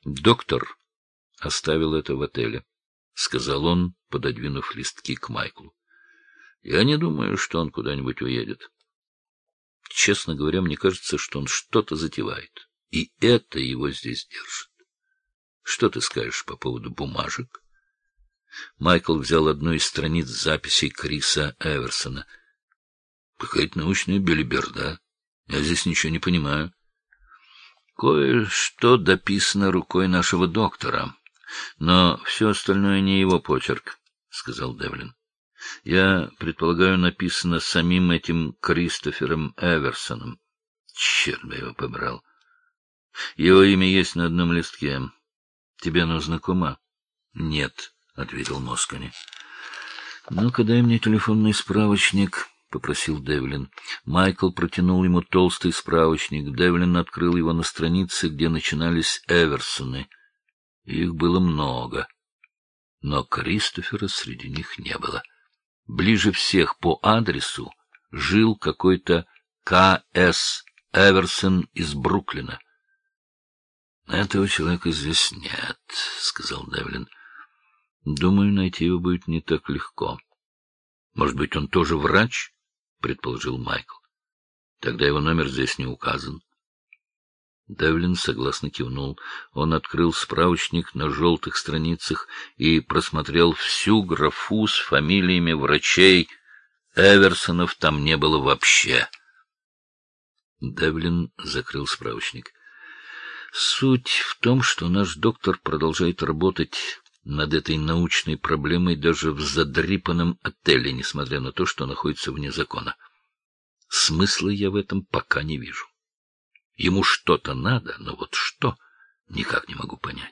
Доктор оставил это в отеле, — сказал он, пододвинув листки к Майклу. — Я не думаю, что он куда-нибудь уедет. Честно говоря, мне кажется, что он что-то затевает, и это его здесь держит. Что ты скажешь по поводу бумажек? Майкл взял одну из страниц записей Криса Эверсона. — Какая-то научная белиберда. Я здесь ничего не понимаю. — Кое-что дописано рукой нашего доктора, но все остальное не его почерк, — сказал Девлин. — Я предполагаю, написано самим этим Кристофером Эверсоном. Черт бы его побрал. Его имя есть на одном листке. Тебе оно знакомо? — Нет, — ответил Москони. — Ну-ка, дай мне телефонный справочник, — попросил Девлин. Майкл протянул ему толстый справочник. Девлин открыл его на странице, где начинались Эверсоны. Их было много, но Кристофера среди них не было. Ближе всех по адресу жил какой-то К.С. Эверсон из Бруклина. — Этого человека здесь нет, — сказал Девлин. — Думаю, найти его будет не так легко. — Может быть, он тоже врач? — предположил Майкл. — Тогда его номер здесь не указан. Девлин согласно кивнул. Он открыл справочник на желтых страницах и просмотрел всю графу с фамилиями врачей. Эверсонов там не было вообще. Девлин закрыл справочник. Суть в том, что наш доктор продолжает работать над этой научной проблемой даже в задрипанном отеле, несмотря на то, что находится вне закона. Смысла я в этом пока не вижу. Ему что-то надо, но вот что, никак не могу понять.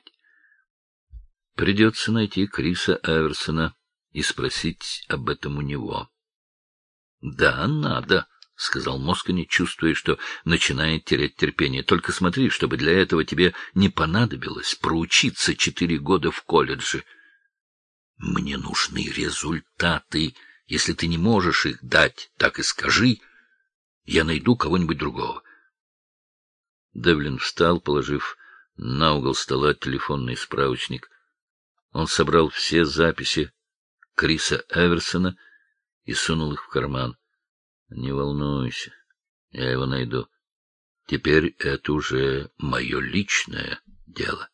Придется найти Криса Эверсона и спросить об этом у него. — Да, надо, — сказал Москони, чувствуя, что начинает терять терпение. — Только смотри, чтобы для этого тебе не понадобилось проучиться 4 года в колледже. — Мне нужны результаты. Если ты не можешь их дать, так и скажи. Я найду кого-нибудь другого. Девлин встал, положив на угол стола телефонный справочник. Он собрал все записи Криса Эверсона и сунул их в карман. — Не волнуйся, я его найду. Теперь это уже мое личное дело.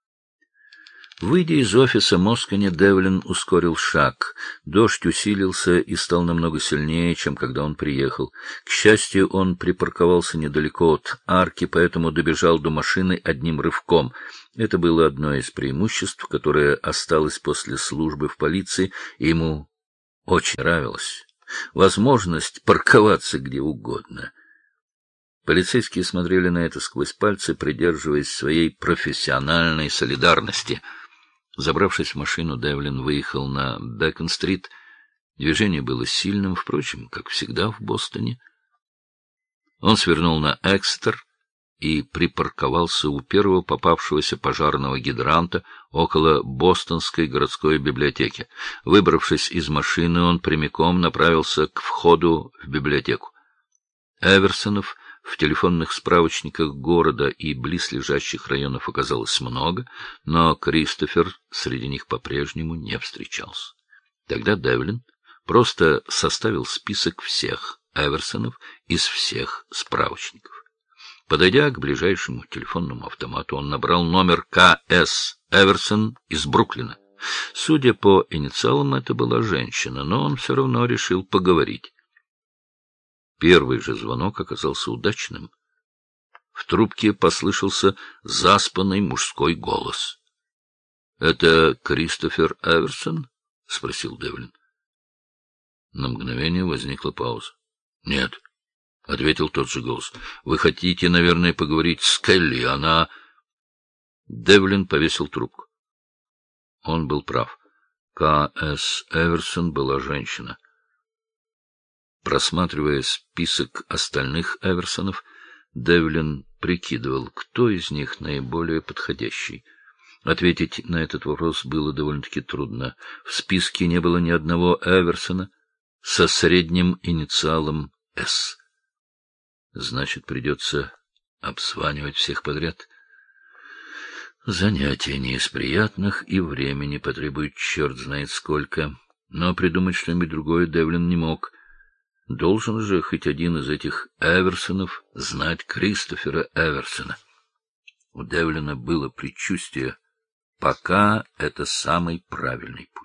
Выйдя из офиса Москони, Девлин ускорил шаг. Дождь усилился и стал намного сильнее, чем когда он приехал. К счастью, он припарковался недалеко от арки, поэтому добежал до машины одним рывком. Это было одно из преимуществ, которое осталось после службы в полиции, и ему очень нравилось. Возможность парковаться где угодно. Полицейские смотрели на это сквозь пальцы, придерживаясь своей профессиональной солидарности. Забравшись в машину, Девлин выехал на Бэкон-стрит. Движение было сильным, впрочем, как всегда в Бостоне. Он свернул на Экстер и припарковался у первого попавшегося пожарного гидранта около Бостонской городской библиотеки. Выбравшись из машины, он прямиком направился к входу в библиотеку. Эверсонов в телефонных справочниках города и близлежащих районов оказалось много, но Кристофер среди них по-прежнему не встречался. Тогда Девлин просто составил список всех Эверсонов из всех справочников. Подойдя к ближайшему телефонному автомату, он набрал номер К.С. Эверсон из Бруклина. Судя по инициалам, это была женщина, но он все равно решил поговорить. Первый же звонок оказался удачным. В трубке послышался заспанный мужской голос. — Это Кристофер Эверсон? — спросил Девлин. На мгновение возникла пауза. — Нет, — ответил тот же голос. — Вы хотите, наверное, поговорить с Келли, она... Девлин повесил трубку. Он был прав. К.С. Эверсон была женщина. Просматривая список остальных Эверсонов, Девлин прикидывал, кто из них наиболее подходящий. Ответить на этот вопрос было довольно-таки трудно. В списке не было ни одного Эверсона со средним инициалом «С». Значит, придется обзванивать всех подряд. Занятие не из приятных, и времени потребует черт знает сколько. Но придумать что-нибудь другое Девлин не мог. Должен же хоть один из этих Эверсонов знать Кристофера Эверсона. У Девлина было предчувствие, пока это самый правильный путь.